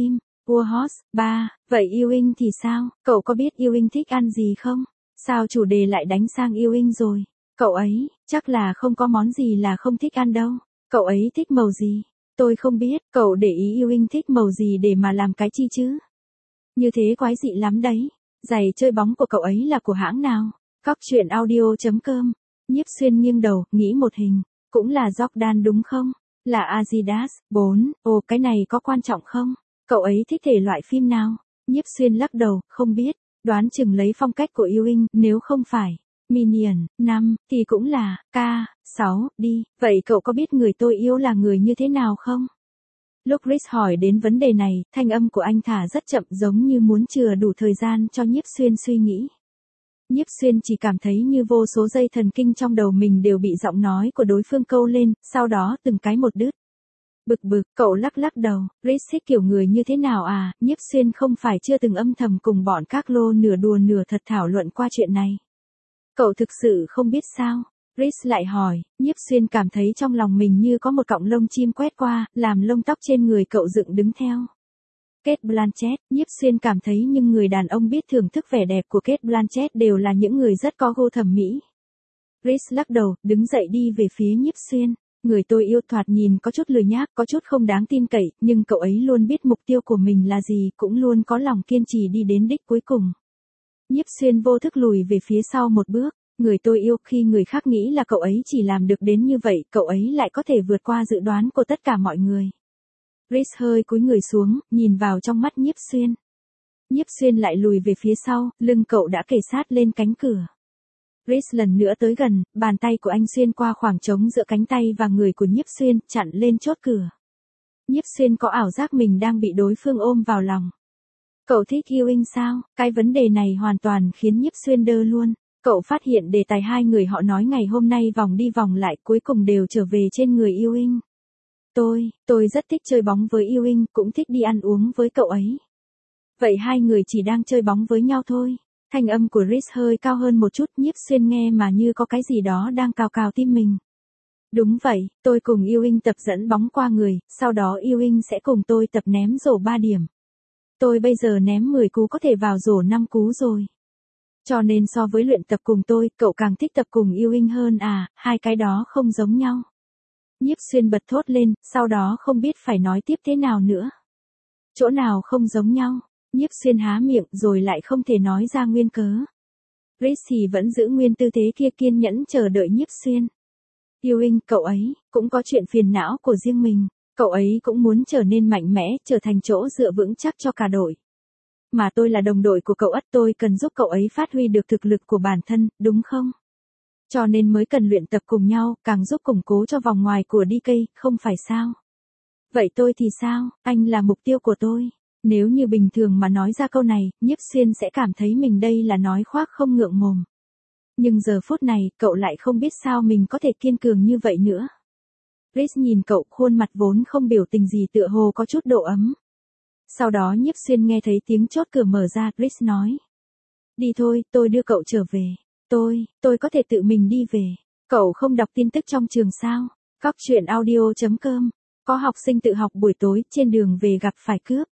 Warhorse, ba, vậy Ewing thì sao? Cậu có biết Ewing thích ăn gì không? Sao chủ đề lại đánh sang Ewing rồi? Cậu ấy, chắc là không có món gì là không thích ăn đâu. Cậu ấy thích màu gì? Tôi không biết, cậu để ý Ewing thích màu gì để mà làm cái chi chứ? Như thế quái dị lắm đấy. Giày chơi bóng của cậu ấy là của hãng nào? Cóc truyện audio chấm com. Nhiếp Xuyên nghiêng đầu, nghĩ một hình. Cũng là Jordan đúng không? Là Adidas. bốn. Ồ, cái này có quan trọng không? Cậu ấy thích thể loại phim nào? Nhiếp Xuyên lắc đầu, không biết. Đoán chừng lấy phong cách của Ewing, nếu không phải Minion, năm, thì cũng là K, sáu, đi. Vậy cậu có biết người tôi yêu là người như thế nào không? Lúc Chris hỏi đến vấn đề này, thanh âm của anh thả rất chậm giống như muốn chừa đủ thời gian cho Nhiếp Xuyên suy nghĩ. Nhiếp Xuyên chỉ cảm thấy như vô số dây thần kinh trong đầu mình đều bị giọng nói của đối phương câu lên, sau đó từng cái một đứt. Bực bực, cậu lắc lắc đầu, Chris thích kiểu người như thế nào à? Nhiếp Xuyên không phải chưa từng âm thầm cùng bọn các lô nửa đùa nửa thật thảo luận qua chuyện này. Cậu thực sự không biết sao? Chris lại hỏi, Nhiếp Xuyên cảm thấy trong lòng mình như có một cọng lông chim quét qua, làm lông tóc trên người cậu dựng đứng theo. Cate Blanchett, Nhiếp Xuyên cảm thấy những người đàn ông biết thưởng thức vẻ đẹp của Cate Blanchett đều là những người rất có gu thẩm mỹ. Chris lắc đầu, đứng dậy đi về phía Nhiếp Xuyên. Người tôi yêu thoạt nhìn có chút lười nhác, có chút không đáng tin cậy, nhưng cậu ấy luôn biết mục tiêu của mình là gì, cũng luôn có lòng kiên trì đi đến đích cuối cùng. Nhiếp Xuyên vô thức lùi về phía sau một bước. Người tôi yêu, khi người khác nghĩ là cậu ấy chỉ làm được đến như vậy, cậu ấy lại có thể vượt qua dự đoán của tất cả mọi người. Chris hơi cúi người xuống, nhìn vào trong mắt Nhiếp Xuyên. Nhiếp Xuyên lại lùi về phía sau, lưng cậu đã kề sát lên cánh cửa. Chris lần nữa tới gần, bàn tay của anh xuyên qua khoảng trống giữa cánh tay và người của Nhiếp Xuyên, chặn lên chốt cửa. Nhiếp Xuyên có ảo giác mình đang bị đối phương ôm vào lòng. Cậu thích Ewing sao? Cái vấn đề này hoàn toàn khiến Nhiếp Xuyên đơ luôn. Cậu phát hiện đề tài hai người họ nói ngày hôm nay vòng đi vòng lại cuối cùng đều trở về trên người Ewing. Tôi, tôi rất thích chơi bóng với Ewing, cũng thích đi ăn uống với cậu ấy. Vậy hai người chỉ đang chơi bóng với nhau thôi. Thanh âm của Chris hơi cao hơn một chút, Nhiếp Xuyên nghe mà như có cái gì đó đang cào cào tim mình. Đúng vậy, tôi cùng Ewing tập dẫn bóng qua người, sau đó Ewing sẽ cùng tôi tập ném rổ ba điểm. Tôi bây giờ ném mười cú có thể vào rổ năm cú rồi. Cho nên so với luyện tập cùng tôi, cậu càng thích tập cùng Ewing hơn à, hai cái đó không giống nhau. Nhiếp Xuyên bật thốt lên, sau đó không biết phải nói tiếp thế nào nữa. Chỗ nào không giống nhau? Nhiếp Xuyên há miệng rồi lại không thể nói ra nguyên cớ. Chris thì vẫn giữ nguyên tư thế kia kiên nhẫn chờ đợi Nhiếp Xuyên. Ewing, cậu ấy, cũng có chuyện phiền não của riêng mình. Cậu ấy cũng muốn trở nên mạnh mẽ, trở thành chỗ dựa vững chắc cho cả đội. Mà tôi là đồng đội của cậu ất, tôi cần giúp cậu ấy phát huy được thực lực của bản thân, đúng không? Cho nên mới cần luyện tập cùng nhau, càng giúp củng cố cho vòng ngoài của đê ca, không phải sao? Vậy tôi thì sao? Anh là mục tiêu của tôi. Nếu như bình thường mà nói ra câu này, Nhiếp Xuyên sẽ cảm thấy mình đây là nói khoác không ngượng mồm. Nhưng giờ phút này, cậu lại không biết sao mình có thể kiên cường như vậy nữa. Chris nhìn cậu, khuôn mặt vốn không biểu tình gì tựa hồ có chút độ ấm. Sau đó Nhiếp Xuyên nghe thấy tiếng chốt cửa mở ra, Chris nói. Đi thôi, tôi đưa cậu trở về. Tôi, tôi có thể tự mình đi về. Cậu không đọc tin tức trong trường sao? Cóc truyện audio chấm com. Có học sinh tự học buổi tối, trên đường về gặp phải cướp.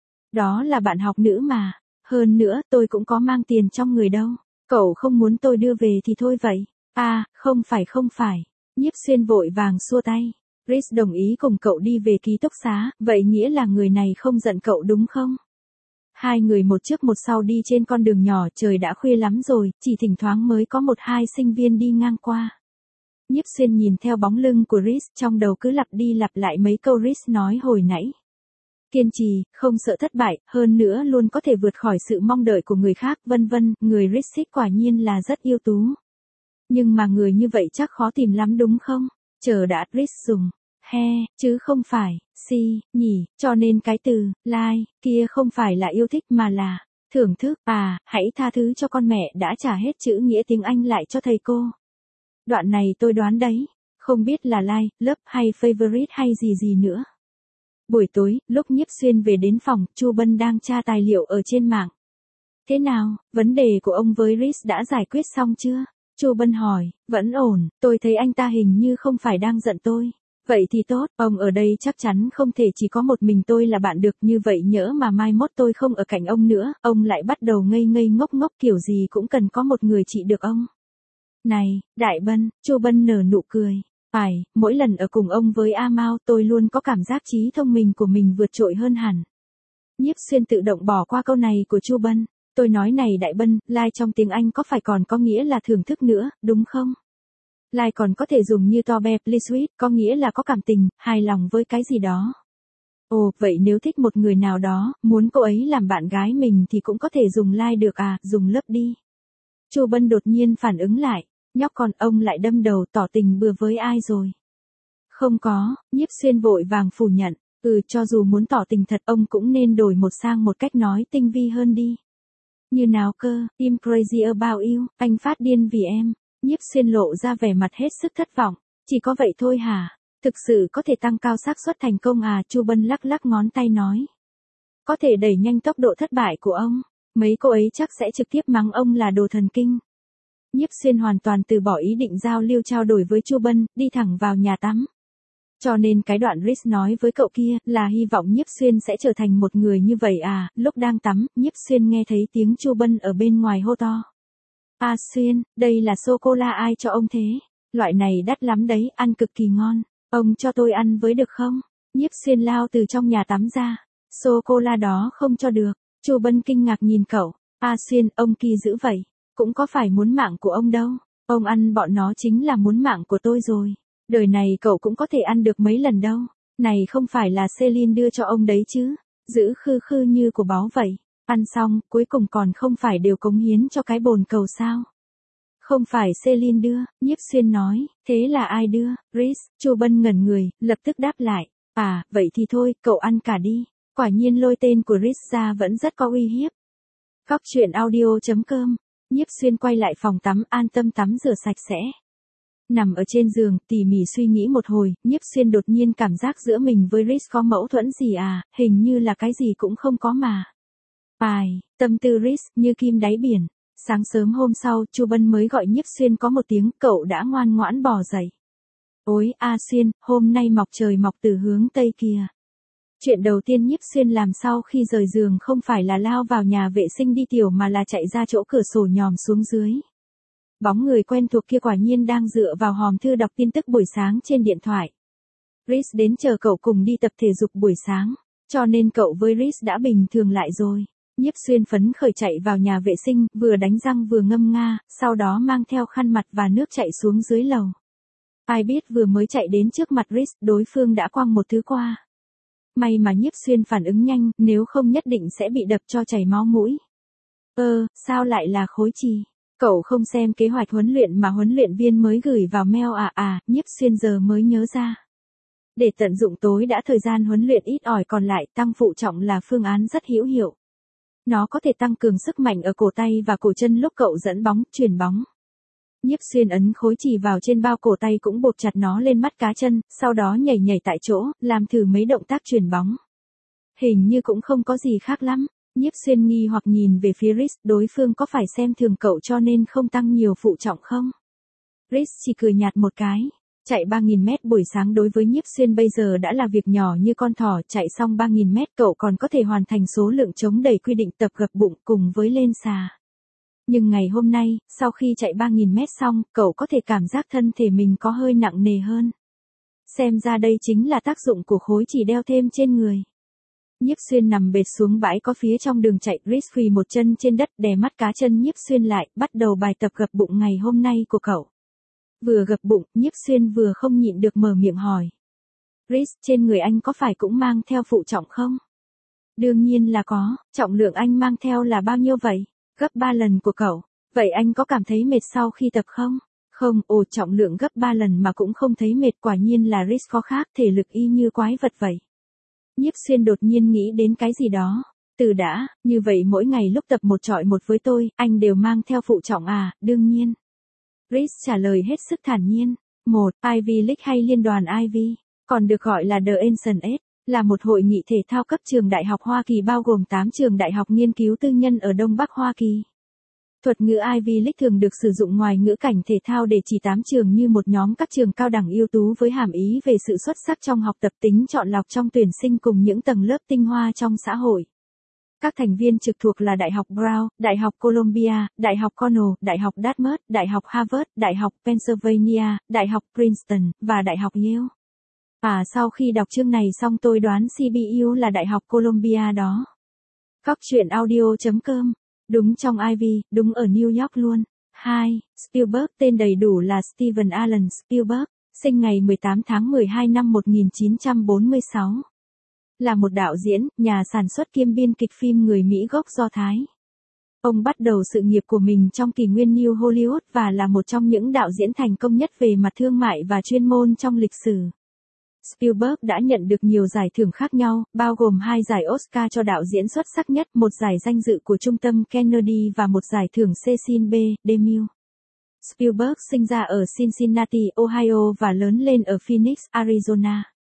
Đó là bạn học nữ mà. Hơn nữa, tôi cũng có mang tiền trong người đâu. Cậu không muốn tôi đưa về thì thôi vậy. À, không phải không phải. Nhiếp Xuyên vội vàng xua tay. Chris đồng ý cùng cậu đi về ký túc xá, vậy nghĩa là người này không giận cậu đúng không? Hai người một trước một sau đi trên con đường nhỏ, trời đã khuya lắm rồi, chỉ thỉnh thoảng mới có một hai sinh viên đi ngang qua. Nhiếp Xuyên nhìn theo bóng lưng của Chris, trong đầu cứ lặp đi lặp lại mấy câu Chris nói hồi nãy. Kiên trì, không sợ thất bại, hơn nữa luôn có thể vượt khỏi sự mong đợi của người khác, vân vân, người Chris quả nhiên là rất ưu tú. Nhưng mà người như vậy chắc khó tìm lắm đúng không? Chờ đã, Chris dùng he, chứ không phải si, nhỉ, cho nên cái từ like kia không phải là yêu thích mà là thưởng thức. À, hãy tha thứ cho con mẹ đã trả hết chữ nghĩa tiếng Anh lại cho thầy cô. Đoạn này tôi đoán đấy, không biết là like, love hay favorite hay gì gì nữa. Buổi tối, lúc Nhiếp Xuyên về đến phòng, Chu Bân đang tra tài liệu ở trên mạng. Thế nào, vấn đề của ông với Chris đã giải quyết xong chưa? Chu Bân hỏi, vẫn ổn, tôi thấy anh ta hình như không phải đang giận tôi. Vậy thì tốt, ông ở đây chắc chắn không thể chỉ có một mình tôi là bạn được, như vậy nhỡ mà mai mốt tôi không ở cạnh ông nữa, ông lại bắt đầu ngây ngây ngốc ngốc kiểu gì cũng cần có một người trị được ông. Này, Đại Bân, Chu Bân nở nụ cười. Phải, mỗi lần ở cùng ông với A Mao tôi luôn có cảm giác trí thông minh của mình vượt trội hơn hẳn. Nhiếp Xuyên tự động bỏ qua câu này của Chu Bân. Tôi nói này Đại Bân, like trong tiếng Anh có phải còn có nghĩa là thưởng thức nữa, đúng không? Like còn có thể dùng như to be please with, có nghĩa là có cảm tình, hài lòng với cái gì đó. Ồ, vậy nếu thích một người nào đó, muốn cô ấy làm bạn gái mình thì cũng có thể dùng like được à, dùng love đi. Chu Bân đột nhiên phản ứng lại, nhóc con ông lại đâm đầu tỏ tình bừa với ai rồi? Không có, Nhiếp Xuyên vội vàng phủ nhận, ừ cho dù muốn tỏ tình thật ông cũng nên đổi một sang một cách nói tinh vi hơn đi. Như nào cơ, I'm crazy about you, anh phát điên vì em. Nhiếp Xuyên lộ ra vẻ mặt hết sức thất vọng, chỉ có vậy thôi hả? Thực sự có thể tăng cao xác suất thành công à? Chu Bân lắc lắc ngón tay nói. Có thể đẩy nhanh tốc độ thất bại của ông, mấy cô ấy chắc sẽ trực tiếp mắng ông là đồ thần kinh. Nhiếp Xuyên hoàn toàn từ bỏ ý định giao lưu trao đổi với Chu Bân, đi thẳng vào nhà tắm. Cho nên cái đoạn Rhys nói với cậu kia là hy vọng Nhiếp Xuyên sẽ trở thành một người như vậy à, lúc đang tắm, Nhiếp Xuyên nghe thấy tiếng Chu Bân ở bên ngoài hô to. A Xuyên, đây là sô-cô-la ai cho ông thế? Loại này đắt lắm đấy, ăn cực kỳ ngon. Ông cho tôi ăn với được không? Nhiếp Xuyên lao từ trong nhà tắm ra. Sô-cô-la đó không cho được. Chu Bân kinh ngạc nhìn cậu. A Xuyên, ông kỳ dữ vậy. Cũng có phải muốn mạng của ông đâu. Ông ăn bọn nó chính là muốn mạng của tôi rồi. Đời này cậu cũng có thể ăn được mấy lần đâu. Này không phải là Celine đưa cho ông đấy chứ. Giữ khư khư như của báu vậy. Ăn xong, cuối cùng còn không phải đều cống hiến cho cái bồn cầu sao? Không phải Celine đưa, Nhiếp Xuyên nói, thế là ai đưa? Rhys, Chu Bân ngẩn người, lập tức đáp lại. À, vậy thì thôi, cậu ăn cả đi. Quả nhiên lôi tên của Rhys ra vẫn rất có uy hiếp. Cóc truyện audio chấm com. Nhiếp Xuyên quay lại phòng tắm, an tâm tắm rửa sạch sẽ. Nằm ở trên giường, tỉ mỉ suy nghĩ một hồi, Nhiếp Xuyên đột nhiên cảm giác giữa mình với Rhys có mâu thuẫn gì à, hình như là cái gì cũng không có mà. Ai, tâm tư Rhys như kim đáy biển. Sáng sớm hôm sau, Chu Bân mới gọi Nhiếp Xuyên có một tiếng, cậu đã ngoan ngoãn bò dậy. Ôi, A Xuyên, hôm nay mọc trời mọc từ hướng Tây kìa. Chuyện đầu tiên Nhiếp Xuyên làm sau khi rời giường không phải là lao vào nhà vệ sinh đi tiểu mà là chạy ra chỗ cửa sổ nhòm xuống dưới. Bóng người quen thuộc kia quả nhiên đang dựa vào hòm thư đọc tin tức buổi sáng trên điện thoại. Rhys đến chờ cậu cùng đi tập thể dục buổi sáng, cho nên cậu với Rhys đã bình thường lại rồi. Nhiếp Xuyên phấn khởi chạy vào nhà vệ sinh, vừa đánh răng vừa ngâm nga, sau đó mang theo khăn mặt và nước chạy xuống dưới lầu. Ai biết vừa mới chạy đến trước mặt Rhys, đối phương đã quăng một thứ qua. May mà Nhiếp Xuyên phản ứng nhanh, nếu không nhất định sẽ bị đập cho chảy máu mũi. Ơ, sao lại là khối chì? Cậu không xem kế hoạch huấn luyện mà huấn luyện viên mới gửi vào mail à à, Nhiếp Xuyên giờ mới nhớ ra. Để tận dụng tối đã thời gian huấn luyện ít ỏi còn lại, tăng phụ trọng là phương án rất hữu hiệu. Nó có thể tăng cường sức mạnh ở cổ tay và cổ chân lúc cậu dẫn bóng, chuyền bóng. Nhiếp Xuyên ấn khối chì vào trên bao cổ tay cũng buộc chặt nó lên mắt cá chân, sau đó nhảy nhảy tại chỗ, làm thử mấy động tác chuyền bóng. Hình như cũng không có gì khác lắm. Nhiếp Xuyên nghi hoặc nhìn về phía Rhys, đối phương có phải xem thường cậu cho nên không tăng nhiều phụ trọng không? Rhys chỉ cười nhạt một cái. Chạy ba nghìn mét buổi sáng đối với Nhiếp Xuyên bây giờ đã là việc nhỏ như con thỏ, chạy xong ba nghìn mét cậu còn có thể hoàn thành số lượng chống đẩy quy định tập gập bụng cùng với lên xà. Nhưng ngày hôm nay, sau khi chạy ba nghìn mét xong, cậu có thể cảm giác thân thể mình có hơi nặng nề hơn. Xem ra đây chính là tác dụng của khối chỉ đeo thêm trên người. Nhiếp Xuyên nằm bệt xuống bãi có phía trong đường chạy, Rhys quỳ một chân trên đất đè mắt cá chân Nhiếp Xuyên lại, bắt đầu bài tập gập bụng ngày hôm nay của cậu. Vừa gập bụng, Nhiếp Xuyên vừa không nhịn được mở miệng hỏi. Rhys, trên người anh có phải cũng mang theo phụ trọng không? Đương nhiên là có, trọng lượng anh mang theo là bao nhiêu vậy? Gấp ba lần của cậu. Vậy anh có cảm thấy mệt sau khi tập không? Không, ồ trọng lượng gấp ba lần mà cũng không thấy mệt, quả nhiên là Rhys có khác, thể lực y như quái vật vậy. Nhiếp Xuyên đột nhiên nghĩ đến cái gì đó. Từ đã, như vậy mỗi ngày lúc tập một chọi một với tôi, anh đều mang theo phụ trọng à, đương nhiên. Rhys trả lời hết sức thản nhiên. Một, Ivy League hay Liên đoàn Ivy, còn được gọi là The Ancient Eight, là một hội nghị thể thao cấp trường đại học Hoa Kỳ bao gồm tám trường đại học nghiên cứu tư nhân ở Đông Bắc Hoa Kỳ. Thuật ngữ Ivy League thường được sử dụng ngoài ngữ cảnh thể thao để chỉ tám trường như một nhóm các trường cao đẳng ưu tú với hàm ý về sự xuất sắc trong học tập, tính chọn lọc trong tuyển sinh cùng những tầng lớp tinh hoa trong xã hội. Các thành viên trực thuộc là Đại học Brown, Đại học Columbia, Đại học Cornell, Đại học Dartmouth, Đại học Harvard, Đại học Pennsylvania, Đại học Princeton, và Đại học Yale. À sau khi đọc chương này xong tôi đoán xê bê u là Đại học Columbia đó. Cóc truyện audio chấm com. Đúng trong Ivy, đúng ở New York luôn. hai. Spielberg tên đầy đủ là Steven Alan Spielberg, sinh ngày mười tám tháng mười hai năm một nghìn chín trăm bốn mươi sáu. Là một đạo diễn, nhà sản xuất kiêm biên kịch phim người Mỹ gốc Do Thái. Ông bắt đầu sự nghiệp của mình trong kỷ nguyên New Hollywood và là một trong những đạo diễn thành công nhất về mặt thương mại và chuyên môn trong lịch sử. Spielberg đã nhận được nhiều giải thưởng khác nhau, bao gồm hai giải Oscar cho đạo diễn xuất sắc nhất, một giải danh dự của Trung tâm Kennedy và một giải thưởng Cecil B. DeMille. Spielberg sinh ra ở Cincinnati, Ohio và lớn lên ở Phoenix, Arizona.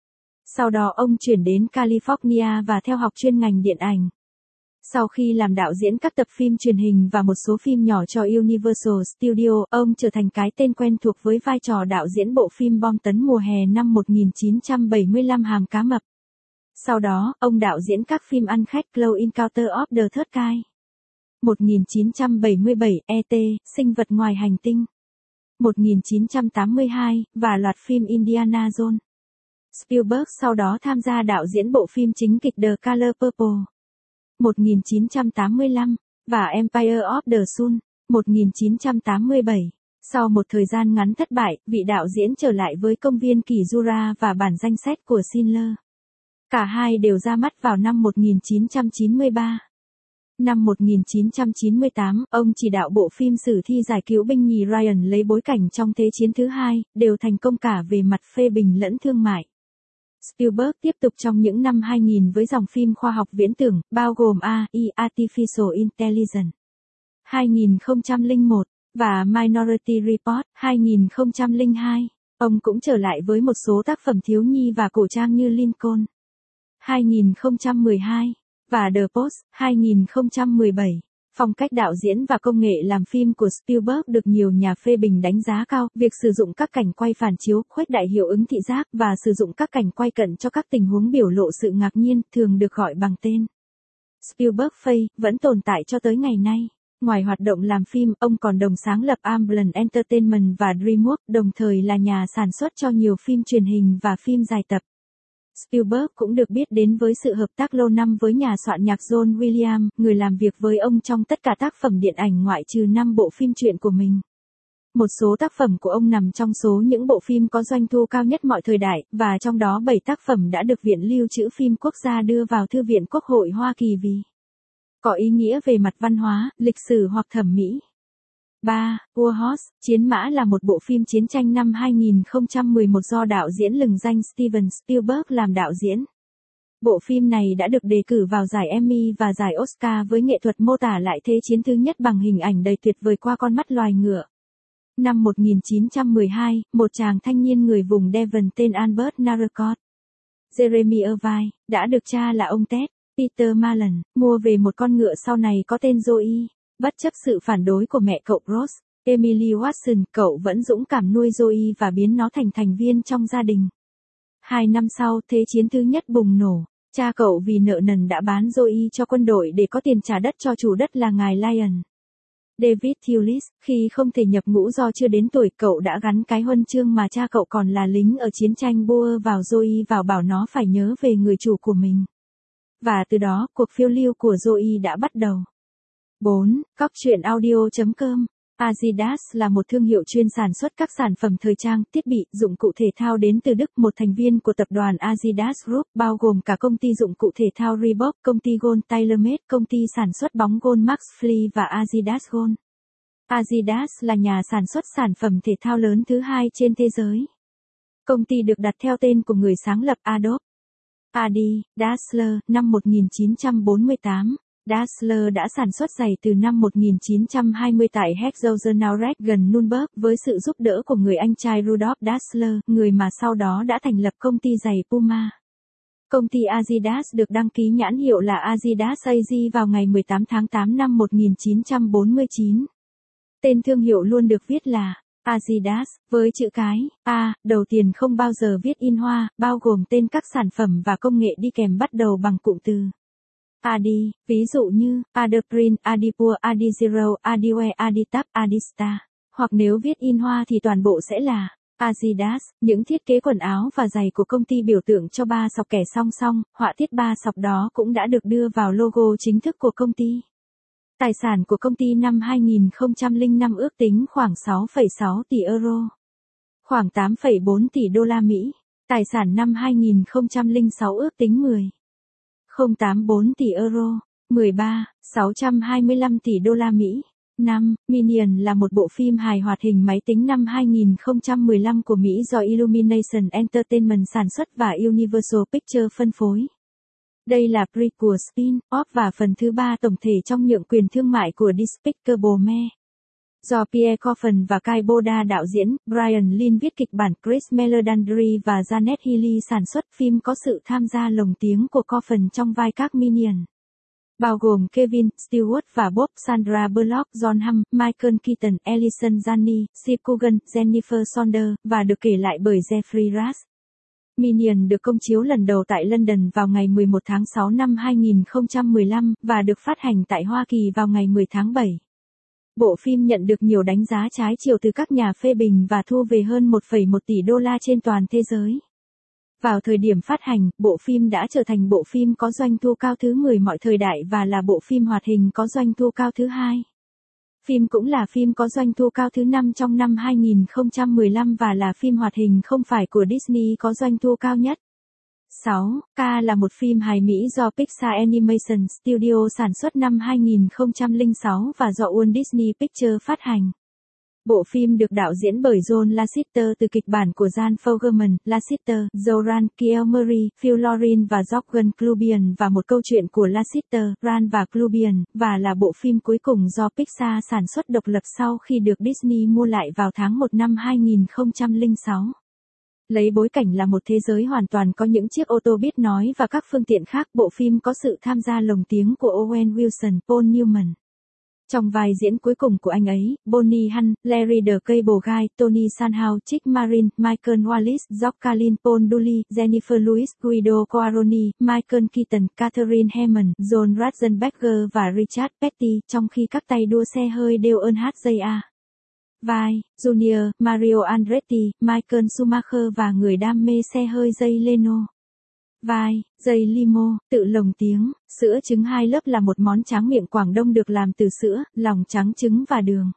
Sau đó ông chuyển đến California và theo học chuyên ngành điện ảnh. Sau khi làm đạo diễn các tập phim truyền hình và một số phim nhỏ cho Universal Studios, ông trở thành cái tên quen thuộc với vai trò đạo diễn bộ phim Bom tấn mùa hè năm một nghìn chín trăm bảy mươi lăm Hàm cá mập. Sau đó, ông đạo diễn các phim ăn khách Close Encounter of the Third Kind, một nghìn chín trăm bảy mươi bảy, E T, Sinh vật ngoài hành tinh, một nghìn chín trăm tám mươi hai, và loạt phim Indiana Jones. Spielberg sau đó tham gia đạo diễn bộ phim chính kịch The Color Purple, một nghìn chín trăm tám mươi lăm, và Empire of the Sun, một nghìn chín trăm tám mươi bảy. Sau một thời gian ngắn thất bại, vị đạo diễn trở lại với Công viên Kỳ Jura và bản danh sách của Schindler. Cả hai đều ra mắt vào năm một nghìn chín trăm chín mươi ba. Năm một nghìn chín trăm chín mươi tám, ông chỉ đạo bộ phim sử thi giải cứu binh nhì Ryan lấy bối cảnh trong Thế chiến thứ hai, đều thành công cả về mặt phê bình lẫn thương mại. Spielberg tiếp tục trong những năm hai nghìn với dòng phim khoa học viễn tưởng, bao gồm A I Artificial Intelligence hai nghìn không trăm lẻ một và Minority Report hai nghìn không trăm lẻ hai. Ông cũng trở lại với một số tác phẩm thiếu nhi và cổ trang như Lincoln hai nghìn không trăm mười hai và The Post hai nghìn không trăm mười bảy. Phong cách đạo diễn và công nghệ làm phim của Spielberg được nhiều nhà phê bình đánh giá cao, việc sử dụng các cảnh quay phản chiếu, khuếch đại hiệu ứng thị giác và sử dụng các cảnh quay cận cho các tình huống biểu lộ sự ngạc nhiên, thường được gọi bằng tên Spielberg Face, vẫn tồn tại cho tới ngày nay. Ngoài hoạt động làm phim, ông còn đồng sáng lập Amblin Entertainment và DreamWorks, đồng thời là nhà sản xuất cho nhiều phim truyền hình và phim dài tập. Spielberg cũng được biết đến với sự hợp tác lâu năm với nhà soạn nhạc John Williams, người làm việc với ông trong tất cả tác phẩm điện ảnh ngoại trừ năm bộ phim truyện của mình. Một số tác phẩm của ông nằm trong số những bộ phim có doanh thu cao nhất mọi thời đại, và trong đó bảy tác phẩm đã được Viện Lưu trữ Phim Quốc gia đưa vào Thư viện Quốc hội Hoa Kỳ vì có ý nghĩa về mặt văn hóa, lịch sử hoặc thẩm mỹ. ba. War Horse, Chiến mã là một bộ phim chiến tranh năm hai nghìn không trăm mười một do đạo diễn lừng danh Steven Spielberg làm đạo diễn. Bộ phim này đã được đề cử vào giải Emmy và giải Oscar với nghệ thuật mô tả lại Thế chiến thứ nhất bằng hình ảnh đầy tuyệt vời qua con mắt loài ngựa. Năm một nghìn chín trăm mười hai, một chàng thanh niên người vùng Devon tên Albert Narracott, Jeremy Irvine, đã được cha là ông Ted, Peter Malan, mua về một con ngựa sau này có tên Zoe. Bất chấp sự phản đối của mẹ cậu Rose, Emily Watson, cậu vẫn dũng cảm nuôi Zoe và biến nó thành thành viên trong gia đình. Hai năm sau, Thế chiến thứ nhất bùng nổ. Cha cậu vì nợ nần đã bán Zoe cho quân đội để có tiền trả đất cho chủ đất là ngài Lyon. David Thewlis, khi không thể nhập ngũ do chưa đến tuổi, cậu đã gắn cái huân chương mà cha cậu còn là lính ở chiến tranh Boer vào Zoe vào bảo nó phải nhớ về người chủ của mình. Và từ đó, cuộc phiêu lưu của Zoe đã bắt đầu. bốn. Cóc truyện audio chấm com. Adidas là một thương hiệu chuyên sản xuất các sản phẩm thời trang, thiết bị, dụng cụ thể thao đến từ Đức, một thành viên của tập đoàn Adidas Group, bao gồm cả công ty dụng cụ thể thao Reebok, công ty Gold TaylorMade, công ty sản xuất bóng Gold Max Fleece và Adidas Gold. Adidas là nhà sản xuất sản phẩm thể thao lớn thứ hai trên thế giới. Công ty được đặt theo tên của người sáng lập Adolf Adi Dassler, năm một nghìn chín trăm bốn mươi tám. Dassler đã sản xuất giày từ năm một nghìn chín trăm hai mươi tại Herzogenaurach gần Nürnberg với sự giúp đỡ của người anh trai Rudolf Dassler, người mà sau đó đã thành lập công ty giày Puma. Công ty Adidas được đăng ký nhãn hiệu là Adidas a giê vào ngày mười tám tháng tám năm một nghìn chín trăm bốn mươi chín. Tên thương hiệu luôn được viết là Adidas, với chữ cái A, đầu tiền không bao giờ viết in hoa, bao gồm tên các sản phẩm và công nghệ đi kèm bắt đầu bằng cụm từ Adi, ví dụ như Adiprint, Adipure, Adizero, Adiwear, Aditap, Adistar. Hoặc nếu viết in hoa thì toàn bộ sẽ là Adidas. Những thiết kế quần áo và giày của công ty biểu tượng cho ba sọc kẻ song song, họa tiết ba sọc đó cũng đã được đưa vào logo chính thức của công ty. Tài sản của công ty năm hai nghìn không trăm lẻ năm ước tính khoảng sáu phẩy sáu tỷ euro, khoảng tám phẩy bốn tỷ đô la Mỹ. Tài sản năm hai nghìn không trăm lẻ sáu ước tính mười phẩy không tám bốn tỷ euro, mười ba phẩy sáu trăm hai mươi lăm tỷ đô la Mỹ. năm. Minion là một bộ phim hài hoạt hình máy tính năm hai nghìn không trăm mười lăm của Mỹ do Illumination Entertainment sản xuất và Universal Pictures phân phối. Đây là prequel spin-off và phần thứ ba tổng thể trong nhượng quyền thương mại của Despicable Me. Do Pierre Coffin và Kai Boda đạo diễn, Brian Lynn viết kịch bản, Chris Meledandri và Janet Healy sản xuất. Phim có sự tham gia lồng tiếng của Coffin trong vai các Minion, bao gồm Kevin Stewart và Bob, Sandra Bullock, John Hamm, Michael Keaton, Allison Janney, Steve Coogan, Jennifer Saunders, và được kể lại bởi Jeffrey Rush. Minion được công chiếu lần đầu tại London vào ngày mười một tháng sáu năm hai nghìn không trăm mười lăm, và được phát hành tại Hoa Kỳ vào ngày mười tháng bảy. Bộ phim nhận được nhiều đánh giá trái chiều từ các nhà phê bình và thu về hơn một phẩy một tỷ đô la trên toàn thế giới. Vào thời điểm phát hành, bộ phim đã trở thành bộ phim có doanh thu cao thứ mười mọi thời đại và là bộ phim hoạt hình có doanh thu cao thứ hai. Phim cũng là phim có doanh thu cao thứ năm trong năm hai nghìn không trăm mười lăm và là phim hoạt hình không phải của Disney có doanh thu cao nhất. sáu. K là một phim hài Mỹ do Pixar Animation Studio sản xuất năm hai nghìn không trăm lẻ sáu và do Walt Disney Pictures phát hành. Bộ phim được đạo diễn bởi John Lasseter từ kịch bản của Jan Fogelman, Lasseter, Zoran Kielmurray, Phil Lorin và Jorgen Klubian và một câu chuyện của Lasseter, Ran và Klubian, và là bộ phim cuối cùng do Pixar sản xuất độc lập sau khi được Disney mua lại vào tháng một năm hai nghìn không trăm lẻ sáu. Lấy bối cảnh là một thế giới hoàn toàn có những chiếc ô tô biết nói và các phương tiện khác, bộ phim có sự tham gia lồng tiếng của Owen Wilson, Paul Newman. Trong vai diễn cuối cùng của anh ấy, Bonnie Hunt, Larry the Cable Guy, Tony Sanhao, Chick Marin, Michael Wallace, George Carlin, Paul Dooley, Jennifer Lewis, Guido Coaroni, Michael Keaton, Catherine Hammond, John Ratzenberger và Richard Petty, trong khi các tay đua xe hơi đều ơn hát gi a. Vai, Junior, Mario Andretti, Michael Schumacher và người đam mê xe hơi Jay Leno. Vai, Jay Limo, tự lồng tiếng. Sữa trứng hai lớp là một món tráng miệng Quảng Đông được làm từ sữa, lòng trắng trứng và đường.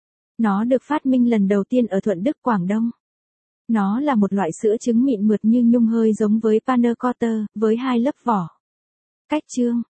Nó được phát minh lần đầu tiên ở Thuận Đức, Quảng Đông. Nó là một loại sữa trứng mịn mượt như nhung, hơi giống với panna cotta, với hai lớp vỏ. Cách chương.